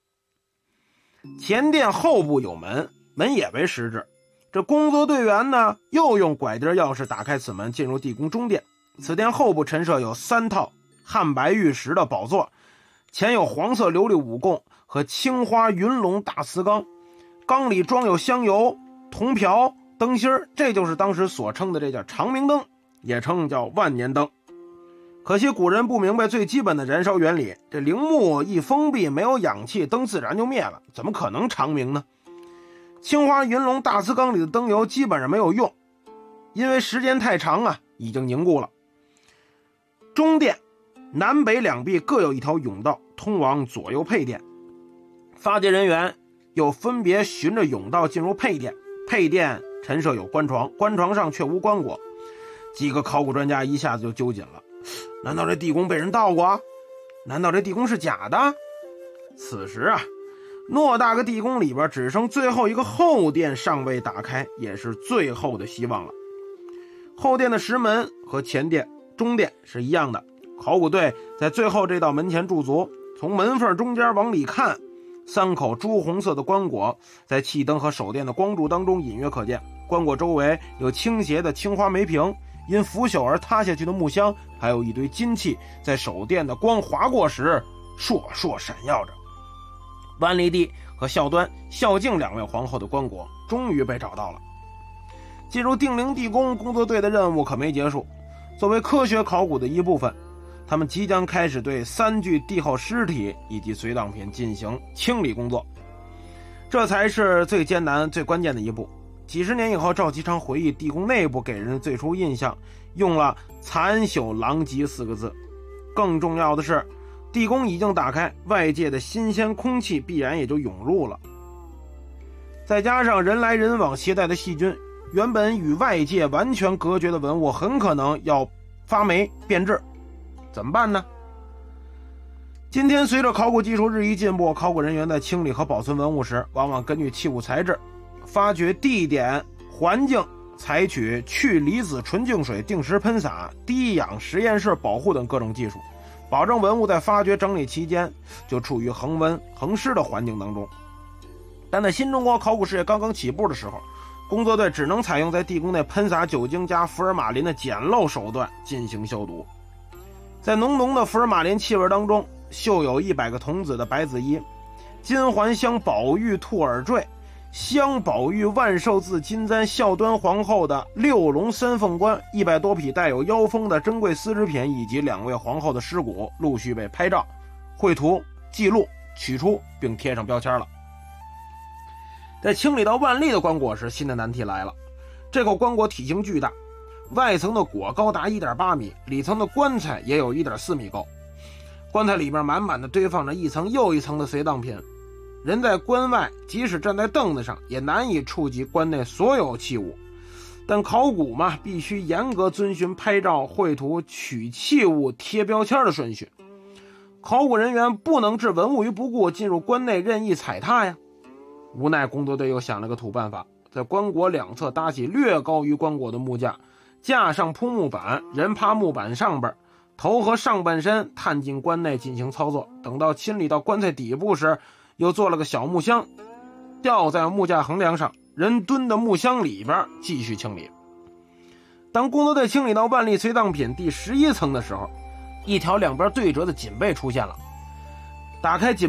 前殿后部有门，门也为石质。这工作队员呢，又用拐钉钥匙打开此门，进入地宫中殿。此殿后部陈设有3套汉白玉石的宝座，前有黄色琉璃五供和青花云龙大瓷缸，缸里装有香油、铜瓢、灯芯，这就是当时所称的这叫长明灯，也称叫万年灯。可惜古人不明白最基本的燃烧原理，这陵墓一封闭，没有氧气，灯自然就灭了，怎么可能长明呢？青花云龙大瓷缸里的灯油基本上没有用，因为时间太长啊，已经凝固了。中殿南北两壁各有一条甬道，通往左右配殿。发掘人员又分别循着甬道进入配殿，配殿陈设有棺床，棺床上却无棺椁。几个考古专家一下子就揪紧了，难道这地宫被人盗过？难道这地宫是假的？此时啊，偌大个地宫里边只剩最后一个后殿尚未打开，也是最后的希望了。后殿的石门和前殿、中殿是一样的，考古队在最后这道门前驻足，从门缝中间往里看，3口朱红色的棺椁在气灯和手电的光柱当中隐约可见，棺椁周围有倾斜的青花梅瓶，因腐朽而塌下去的木箱，还有一堆金器在手电的光划过时烁烁闪耀着。万历帝和孝端、孝敬2位皇后的棺椁终于被找到了。进入定陵地宫，工作队的任务可没结束。作为科学考古的一部分，他们即将开始对3具帝后尸体以及随葬品进行清理工作，这才是最艰难最关键的一步。几十年以后，赵其昌回忆地宫内部给人的最初印象，用了残朽狼藉4个字。更重要的是，地宫已经打开，外界的新鲜空气必然也就涌入了，再加上人来人往携带的细菌，原本与外界完全隔绝的文物很可能要发霉变质，怎么办呢？今天随着考古技术日益进步，考古人员在清理和保存文物时，往往根据器物材质、发掘地点、环境，采取去离子纯净水、定时喷洒、低氧实验室保护等各种技术，保证文物在发掘整理期间就处于恒温恒湿的环境当中。但在新中国考古事业刚刚起步的时候，工作队只能采用在地宫内喷洒酒精加福尔马林的简陋手段进行消毒。在浓浓的福尔马林气味当中，绣有100个童子的白子衣，金环镶宝玉兔耳坠，镶宝玉万寿字金簪，孝端皇后的6龙3凤冠，100多匹带有腰封的珍贵丝织品，以及2位皇后的尸骨陆续被拍照、绘图、记录、取出并贴上标签了。在清理到万历的棺椁时，新的难题来了。这口棺椁体型巨大，外层的椁高达 1.8 米，里层的棺材也有 1.4 米高。棺材里面满满的堆放着一层又一层的随葬品，人在棺外即使站在凳子上也难以触及棺内所有器物。但考古嘛，必须严格遵循拍照、绘图、取器物、贴标签的顺序。考古人员不能置文物于不顾，进入棺内任意踩踏呀。无奈工作队又想了个土办法，在棺椁两侧搭起略高于棺椁的木架，架上铺木板，人趴木板上边，头和上半身探进棺内进行操作。等到清理到棺材底部时，又做了个小木箱，吊在木架横梁上，人蹲的木箱里边继续清理。当工作队清理到万历随葬品第11层的时候，一条两边对折的锦被出现了。打开锦被，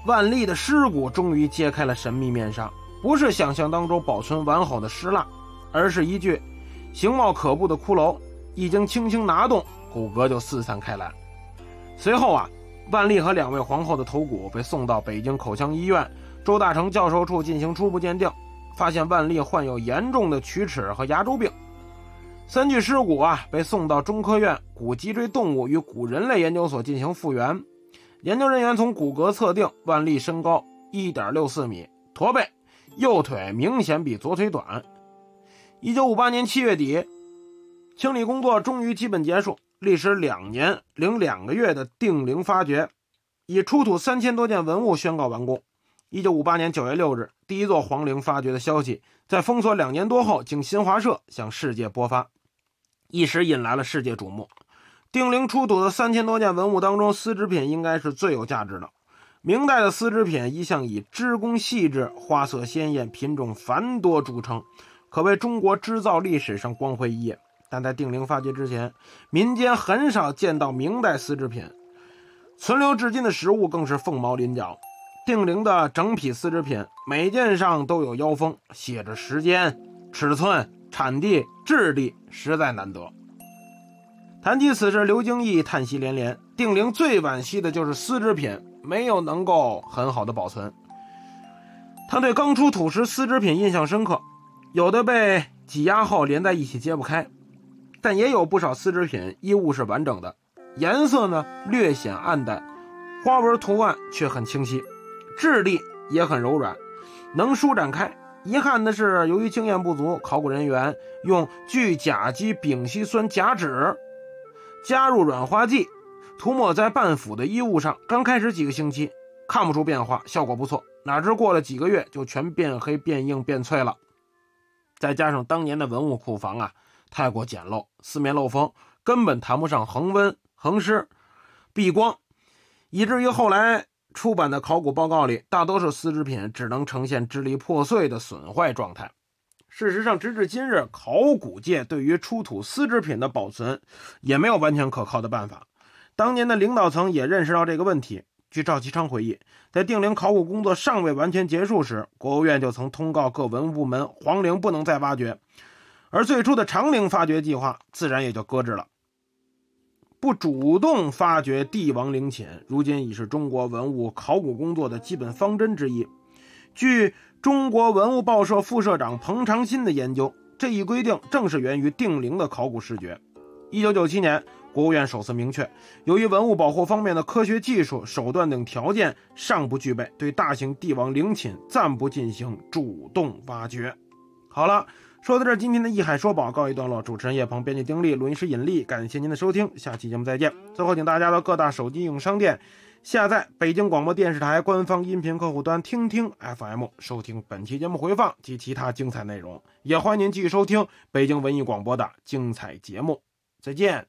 万历的尸骨终于揭开了神秘面纱，不是想象当中保存完好的尸蜡，而是一具形貌可怖的骷髅，一经轻轻拿动，骨骼就四散开来。随后万历和2位皇后的头骨被送到北京口腔医院周大成教授处进行初步鉴定，发现万历患有严重的龋齿和牙周病。3具尸骨被送到中科院古脊椎动物与古人类研究所进行复原。研究人员从骨骼测定，万历身高 1.64 米，驼背，右腿明显比左腿短。1958年7月底，清理工作终于基本结束，历时2年零2个月的定陵发掘，以出土3000多件文物宣告完工。1958年9月6日，第一座皇陵发掘的消息在封锁2年多后，经新华社向世界播发，一时引来了世界瞩目。定陵出土的3000多件文物当中，丝织品应该是最有价值的。明代的丝织品一向以织工细致、花色鲜艳、品种繁多著称，可谓中国织造历史上光辉一页。但在定陵发掘之前，民间很少见到明代丝织品，存留至今的实物更是凤毛麟角。定陵的整匹丝织品每件上都有腰封，写着时间、尺寸、产地、质地，实在难得。谈及此事，刘京义叹息连连。定陵最惋惜的就是丝织品没有能够很好的保存。他对刚出土时丝织品印象深刻，有的被挤压后连在一起揭不开，但也有不少丝织品衣物是完整的，颜色呢略显暗淡，花纹图案却很清晰，质地也很柔软，能舒展开。遗憾的是，由于经验不足，考古人员用聚甲基丙烯酸甲酯加入软化剂，涂抹在半腐的衣物上，刚开始几个星期看不出变化，效果不错，哪知过了几个月就全变黑变硬变脆了。再加上当年的文物库房太过简陋，四面漏风，根本谈不上恒温恒湿避光，以至于后来出版的考古报告里，大多数丝织品只能呈现支离破碎的损坏状态。事实上，直至今日，考古界对于出土丝织品的保存也没有完全可靠的办法。当年的领导层也认识到这个问题。据赵其昌回忆，在定陵考古工作尚未完全结束时，国务院就曾通告各文物部门，皇陵不能再挖掘，而最初的长陵发掘计划自然也就搁置了。不主动发掘帝王陵寝，如今已是中国文物考古工作的基本方针之一。据中国文物报社副社长彭长新的研究，这一规定正是源于定陵的考古视觉。1997年，国务院首次明确，由于文物保护方面的科学技术、手段等条件尚不具备，对大型帝王陵寝暂不进行主动挖掘。好了，说到这儿，今天的艺海说宝告一段落。主持人叶鹏，编辑丁力，录音师尹力，感谢您的收听，下期节目再见。最后，请大家到各大手机应用商店下载北京广播电视台官方音频客户端听听 FM， 收听本期节目回放及其他精彩内容。也欢迎您继续收听北京文艺广播的精彩节目。再见。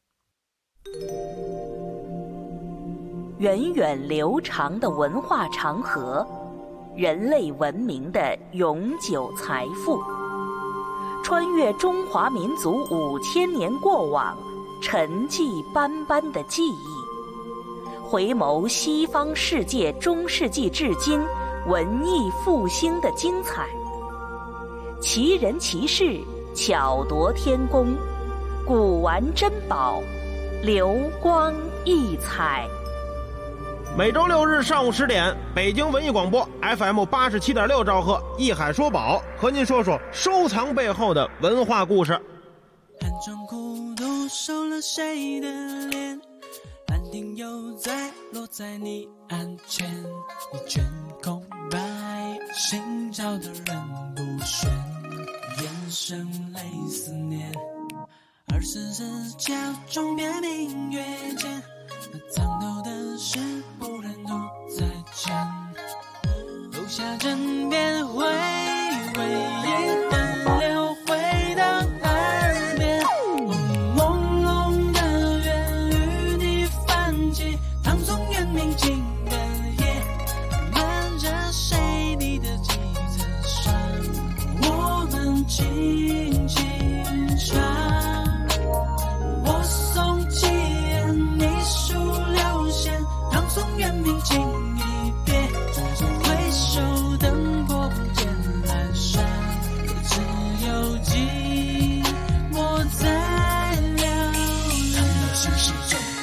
源远流长的文化长河，人类文明的永久财富，穿越中华民族5000年过往，沉寂斑斑的记忆，回眸西方世界中世纪至今文艺复兴的精彩，奇人奇事，巧夺天工，古玩珍宝，流光溢彩。 每周6日上午10点，北京文艺广播 FM 87.6兆赫，艺海说宝，和您说说收藏背后的文化故事。 寒窗苦读收了谁的脸？兰亭又在落在你案前，你卷空白，心照的人不选，眼神泪思念。24角钟别明月间，那藏头的事不忍独再见，留下枕边回味一段流回到耳边，朦胧的月与你泛起，唐宋元明清的夜，漫着谁你的几层山，我们轻轻唱，我送起你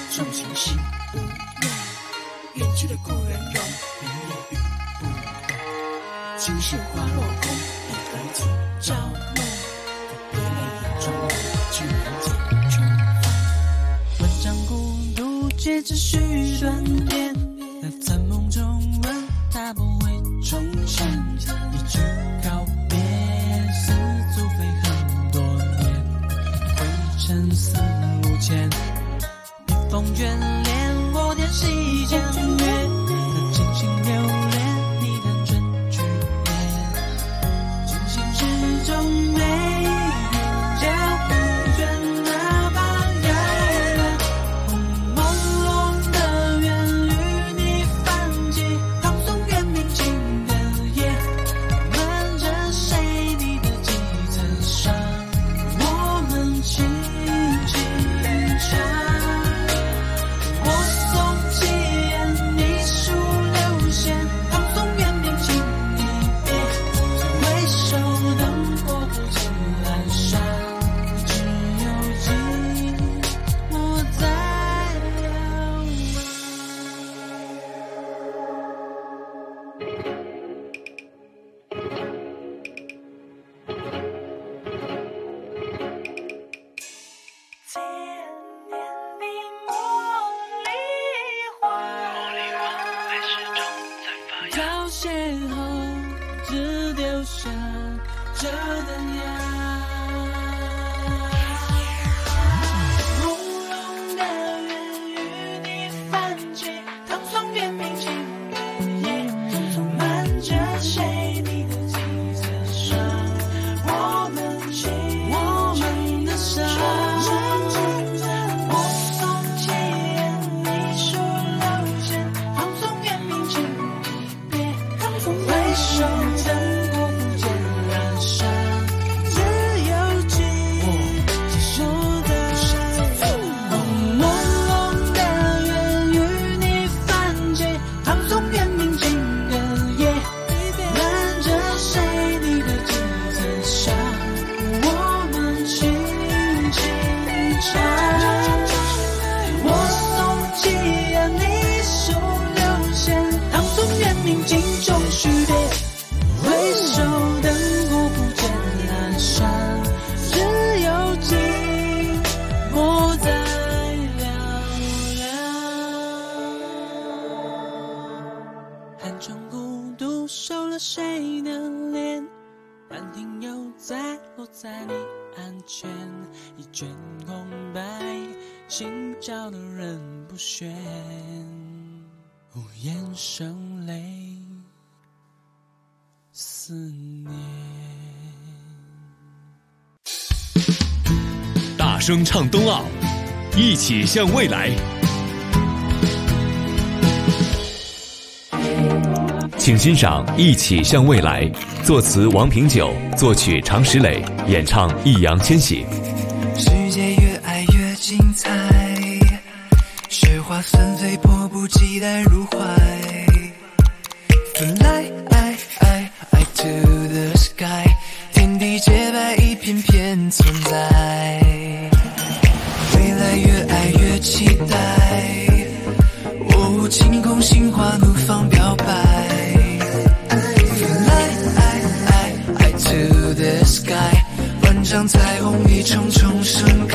重情心无用，远去的故人永明也遇不懂。今世花落空，一而今朝梦。别泪眼中去人间重逢。万丈孤独皆只须断点，在梦中问他不会重现。一句告别，似足飞很多年，灰尘四五千。一封眷恋，过天西江月，静心流连，你看春去年，惊醒之中没叫不倦，哪怕遥远，朦胧的缘与你泛起，唐宋元明清的夜，瞒着谁你的几层伤，我们轻轻唱。邂逅，只丢下这灯芽。朦胧的缘与你泛起，唐宋元明清的夜，瞒着谁你的几层伤，我们的伤。我送起烟，你数流线，唐宋元明清。回首灯火不见阑珊，只有记说的朦胧的缘与你泛起，唐宋元明清的夜，瞒着谁你的几层伤，我们轻轻唱。我送起烟，你数流线，唐宋元明清中续别，回首灯火不见阑珊，只有寂寞在寥寥。寒窗孤独收了谁的脸，兰亭又再落在你案前，一卷空白，心照的人不喧，无言声泪思念。 大声唱冬奥，一起向未来。请欣赏《一起向未来》，作词王平久，作曲常石磊，演唱易烊千玺。 世界越爱越精彩，雪花纷飞，迫不及待入怀。Fly to the sky， 天地洁白，一片片存在。未来越爱越期待，哦，晴空心花怒放表白。Fly to the sky， 万丈彩虹一重重盛开。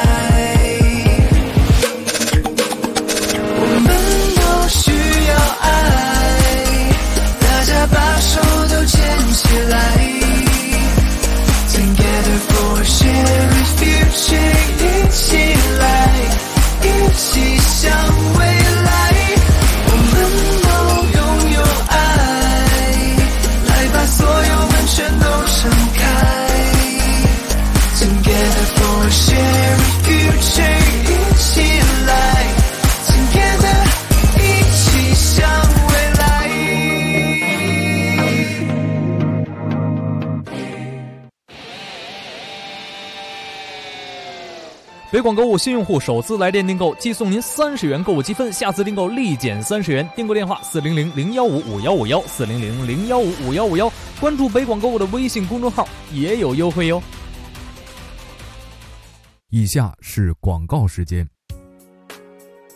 我们都需要爱，大家把手都牵起来。Together for a shared future， 一起来，一起向未来。我们都拥有爱，来把所有门全都敞开。Together for a shared future， 一起来 Together， 一起向未来。 北广购物新用户首次来电订购即送您30元购物积分，下次订购立减30元。订购电话400-015-5151 400-015-5151，关注北广购物的微信公众号也有优惠哟。 以下是广告时间。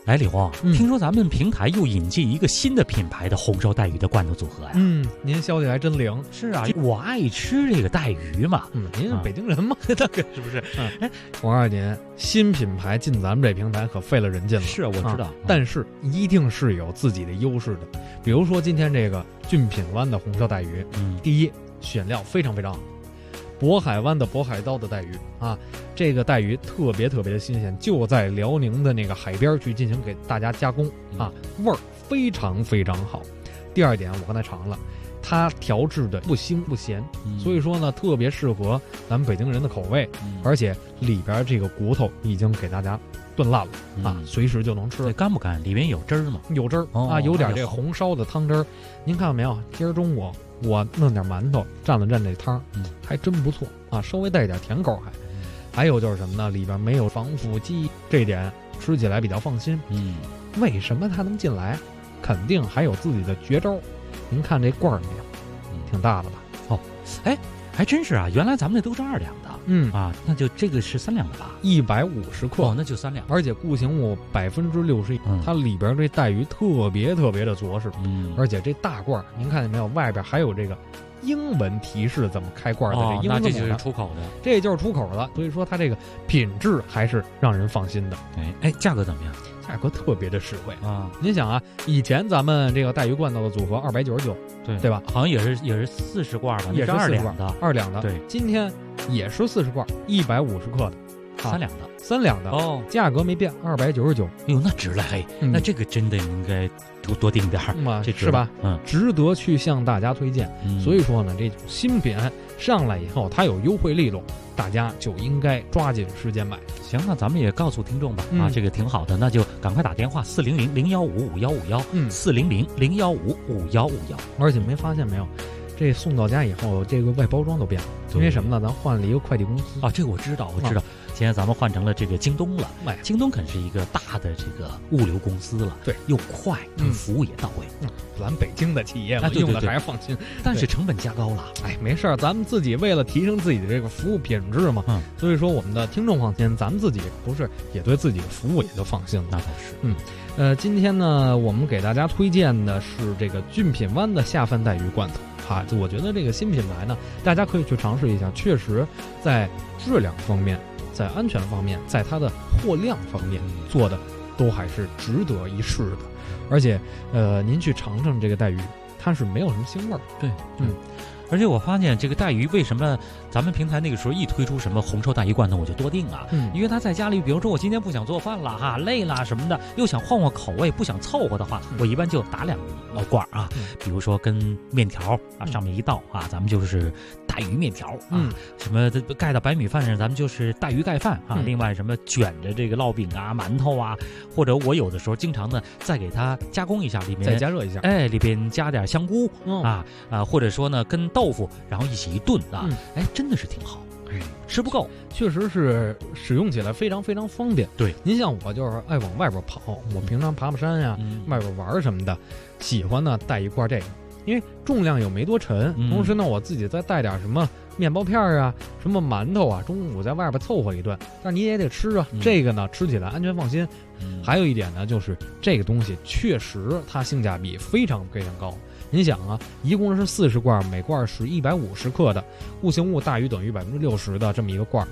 来，李红，听说咱们平台又引进一个新的品牌的红烧带鱼的罐头组合呀？ 您消息还真灵。 是啊，我爱吃这个带鱼嘛。 您是北京人嘛，大概是不是？我告诉您，新品牌进咱们这平台可费了人劲了。 是啊，我知道， 但是一定是有自己的优势的。比如说今天这个俊品湾的红烧带鱼，第一，选料非常非常好。渤海湾的渤海刀的带鱼啊，这个带鱼特别特别的新鲜，就在辽宁的那个海边去进行给大家加工啊，味儿非常非常好。第二点，我刚才尝了，它调制的不腥不咸，所以说呢，特别适合咱们北京人的口味，而且里边这个骨头已经给大家炖烂了啊，随时就能吃。 干不干？里面有汁儿吗？ 有汁儿啊，有点这个红烧的汤汁儿。您看到没有？今儿中午我弄点馒头蘸了蘸这汤，还真不错啊，稍微带一点甜口还有就是什么呢？里边没有防腐剂，这一点吃起来比较放心。为什么它能进来？肯定还有自己的绝招。您看这罐儿没有？挺大的吧？ 哦，哎，还真是啊！原来咱们那都是2两的。那就这个是3两的吧 ？150克。 那就3两。 而且固形物61%，它里边这带鱼特别特别的着实。而且这大罐儿，您看见没有？外边还有这个英文提示怎么开罐的这英文字母， 那这就是出口的， 这就是出口的。所以说它这个品质还是让人放心的。 哎，价格怎么样？ 价格特别的实惠啊！您想啊，以前咱们这个带鱼罐头的组合299，对吧？ 好像也是40罐吧， 也是 2两的 ，2两的。 对， 今天也是40罐，150克的 ，3两的 ，3两的哦，价格没变，299。 哟，那值了嘿！那这个真的应该多订点儿，这是吧？值得去向大家推荐。所以说呢，这种新品上来以后，它有优惠力度，大家就应该抓紧时间买。 行，那咱们也告诉听众吧，这个挺好的，那就赶快打电话400-015-5151，400-015-5151。 而且没发现没有，这送到家以后，这个外包装都变了，因为什么呢？咱换了一个快递公司啊，这个我知道。现在咱们换成了这个京东了，京东可是一个大的这个物流公司了， 对， 又快，服务也到位。 咱北京的企业嘛，用的还是放心， 但是成本加高了。 哎，没事儿，咱们自己为了提升自己的这个服务品质嘛，所以说我们的听众放心，咱们自己不是也对自己的服务也就放心了。 那倒是。 今天呢，我们给大家推荐的是这个俊品湾的下饭带鱼罐头。我觉得这个新品牌呢，大家可以去尝试一下，确实在质量方面，在安全方面，在它的货量方面做的都还是值得一试的。而且您去尝尝这个带鱼，它是没有什么腥味儿。 对，而且我发现这个带鱼为什么咱们平台那个时候一推出什么红烧带鱼罐头我就多订啊，因为他在家里，比如说我今天不想做饭了累了什么的，又想换换口味，不想凑合的话，我一般就打2罐啊，比如说跟面条上面一道咱们就是带鱼面条什么盖到白米饭上咱们就是带鱼盖饭另外什么卷着这个烙饼馒头或者我有的时候经常呢再给它加工一下，里面再加热一下， 里边加点香菇或者说呢跟豆腐然后一起一炖真的是挺好，吃不够， 确实是使用起来非常非常方便。 对， 您像我就是爱往外边跑，我平常爬山呀，外边玩什么的，喜欢呢带一罐这个，因为重量又没多沉，同时呢我自己再带点什么面包片什么馒头中午在外边凑合一顿，但你也得吃这个呢吃起来安全放心。还有一点呢，就是这个东西确实它性价比非常非常高。您想一共是40罐，每罐是150克的，固形物大于等于60%的这么一个罐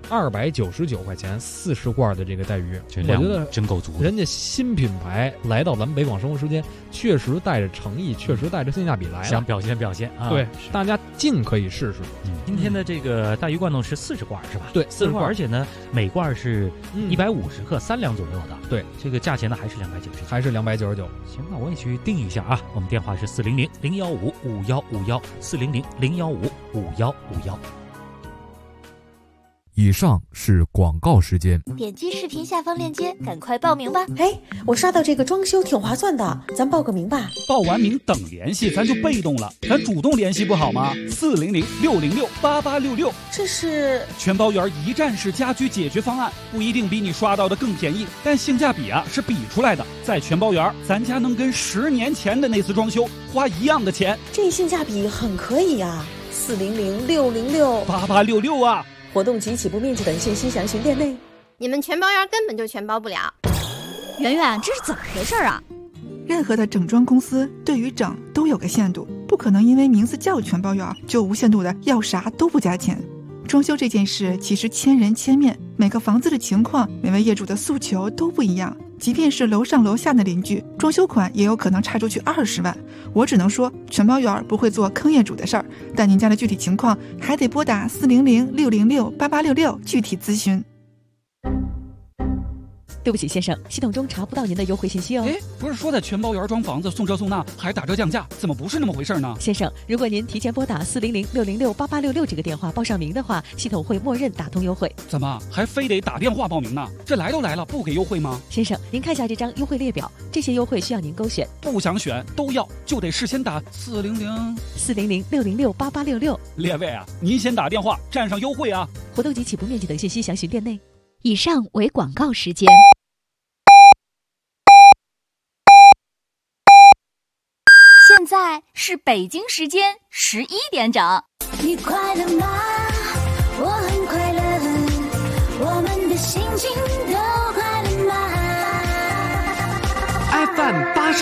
，299块钱40罐的这个带鱼，我觉得真够足。 人家新品牌来到咱们北广生活时间，确实带着诚意，确实带着性价比来了， 想表现对，大家尽可以试试。 今天的这个带鱼罐头是40罐是吧？ 对 ，40罐，而且呢每罐是150克，3两左右的。 对， 这个价钱呢还是299， 还是299。 行，那我也去定一下我们电话是400-015-5151，400-015-5151。 以上是广告时间。 点击视频下方链接，赶快报名吧！ 我刷到这个装修挺划算的，咱报个名吧。 报完名等联系，咱就被动了，咱主动联系不好吗？400-606-8866， 这是全包圆一站式家居解决方案，不一定比你刷到的更便宜，但性价比是比出来的。在全包圆，咱家能跟10年前的那次装修花一样的钱， 这性价比很可以400-606-8866活动及起步面积等信息详询店内。 你们全包圆根本就全包不了。 圆圆，这是怎么回事啊？ 任何的整装公司对于整都有个限度，不可能因为名字叫全包圆就无限度的要啥都不加钱。装修这件事其实千人千面，每个房子的情况，每位业主的诉求都不一样。即便是楼上楼下的邻居，装修款也有可能差出去20万。我只能说，全包圆不会做坑业主的事儿，但您家的具体情况还得拨打400-606-8866具体咨询。 对不起，先生，系统中查不到您的优惠信息哦。 不是说在全包圆装房子送这送那，还打折降价，怎么不是那么回事呢？ 先生，如果您提前拨打400-606-8866这个电话报上名的话，系统会默认打通优惠。 怎么还非得打电话报名呢？这来都来了，不给优惠吗？ 先生，您看下这张优惠列表，这些优惠需要您勾选。 不想选都要，就得事先打 400-606-8866。 列位啊，您先打电话占上优惠啊！ 活动及起步面积等信息详询店内。 以上为广告时间。现在是北京时间11点整。 你快乐吗？我很快乐，我们的心情都快乐吗 ？FM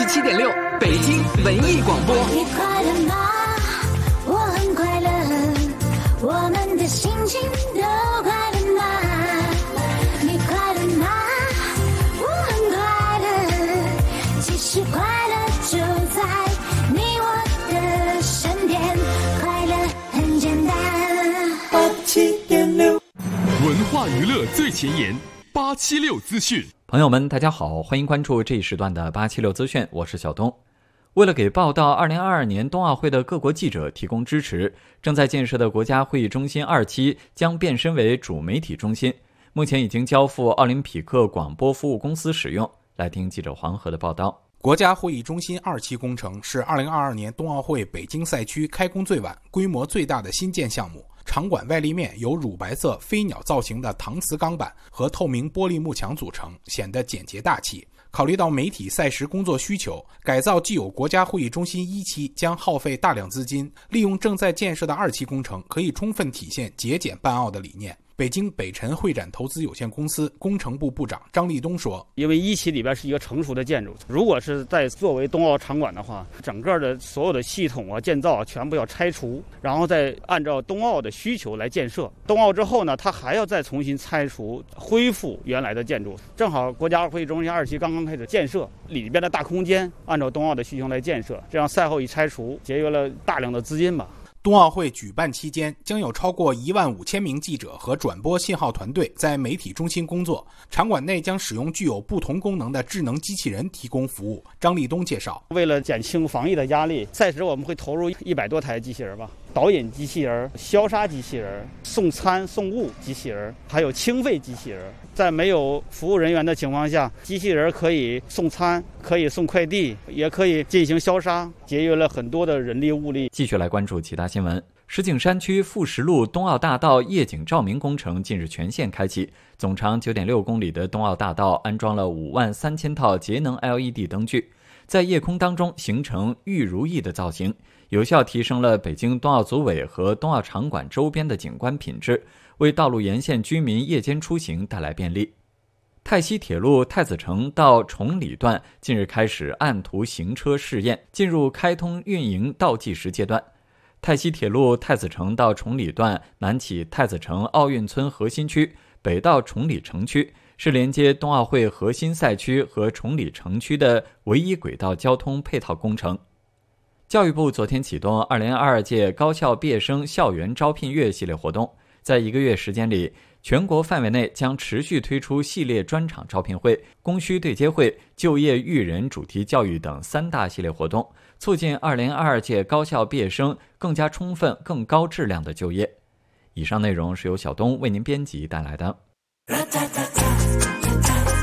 87.6，北京文艺广播。 你快乐吗？我很快乐，我们的心情都快乐吗？你快乐吗？我很快乐，其实快乐就在你我的身边，快乐很简单。87.6， 文化娱乐最前沿，876资讯。 朋友们，大家好，欢迎关注这一时段的876资讯，我是小东。为了给报道2022年冬奥会的各国记者提供支持，正在建设的国家会议中心2期将变身为主媒体中心，目前已经交付奥林匹克广播服务公司使用。来听记者黄河的报道。 国家会议中心2期工程是2022年冬奥会北京赛区开工最晚、规模最大的新建项目。场馆外立面由乳白色飞鸟造型的搪瓷钢板和透明玻璃幕墙组成，显得简洁大气。考虑到媒体赛时工作需求，改造既有国家会议中心1期将耗费大量资金，利用正在建设的2期工程，可以充分体现节俭办奥的理念。北京北辰会展投资有限公司工程部部长张立东说， 因为1期里边是一个成熟的建筑，如果是在作为冬奥场馆的话，整个的所有的系统啊建造全部要拆除，然后再按照冬奥的需求来建设。冬奥之后呢，它还要再重新拆除恢复原来的建筑。正好国家会议中心2期刚刚开始建设，里边的大空间按照冬奥的需求来建设，这样赛后一拆除，节约了大量的资金吧。 冬奥会举办期间，将有超过15000名记者和转播信号团队在媒体中心工作。场馆内将使用具有不同功能的智能机器人提供服务。张立东介绍， 为了减轻防疫的压力，赛时我们会投入100多台机器人吧，导引机器人、消杀机器人、送餐送物机器人，还有清肺机器人。在没有服务人员的情况下，机器人可以送餐，可以送快递，也可以进行消杀，节约了很多的人力物力。 继续来关注其他新闻。石景山区富石路冬奥大道夜景照明工程近日全线开启，总长9.6公里的冬奥大道安装了53000套节能 LED 灯具，在夜空当中形成玉如意的造型，有效提升了北京冬奥组委和冬奥场馆周边的景观品质，为道路沿线居民夜间出行带来便利。泰西铁路太子城到崇礼段近日开始按图行车试验，进入开通运营倒计时阶段。泰西铁路太子城到崇礼段南起太子城奥运村核心区，北到崇礼城区，是连接冬奥会核心赛区和崇礼城区的唯一轨道交通配套工程。教育部昨天启动2022届高校毕业生校园招聘月系列活动，在1个月时间里，全国范围内将持续推出系列专场招聘会、供需对接会、就业育人主题教育等3大系列活动，促进2022届高校毕业生更加充分、更高质量的就业。以上内容是由小东为您编辑带来的。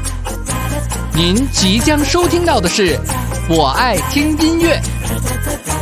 您即将收听到的是《我爱听音乐》。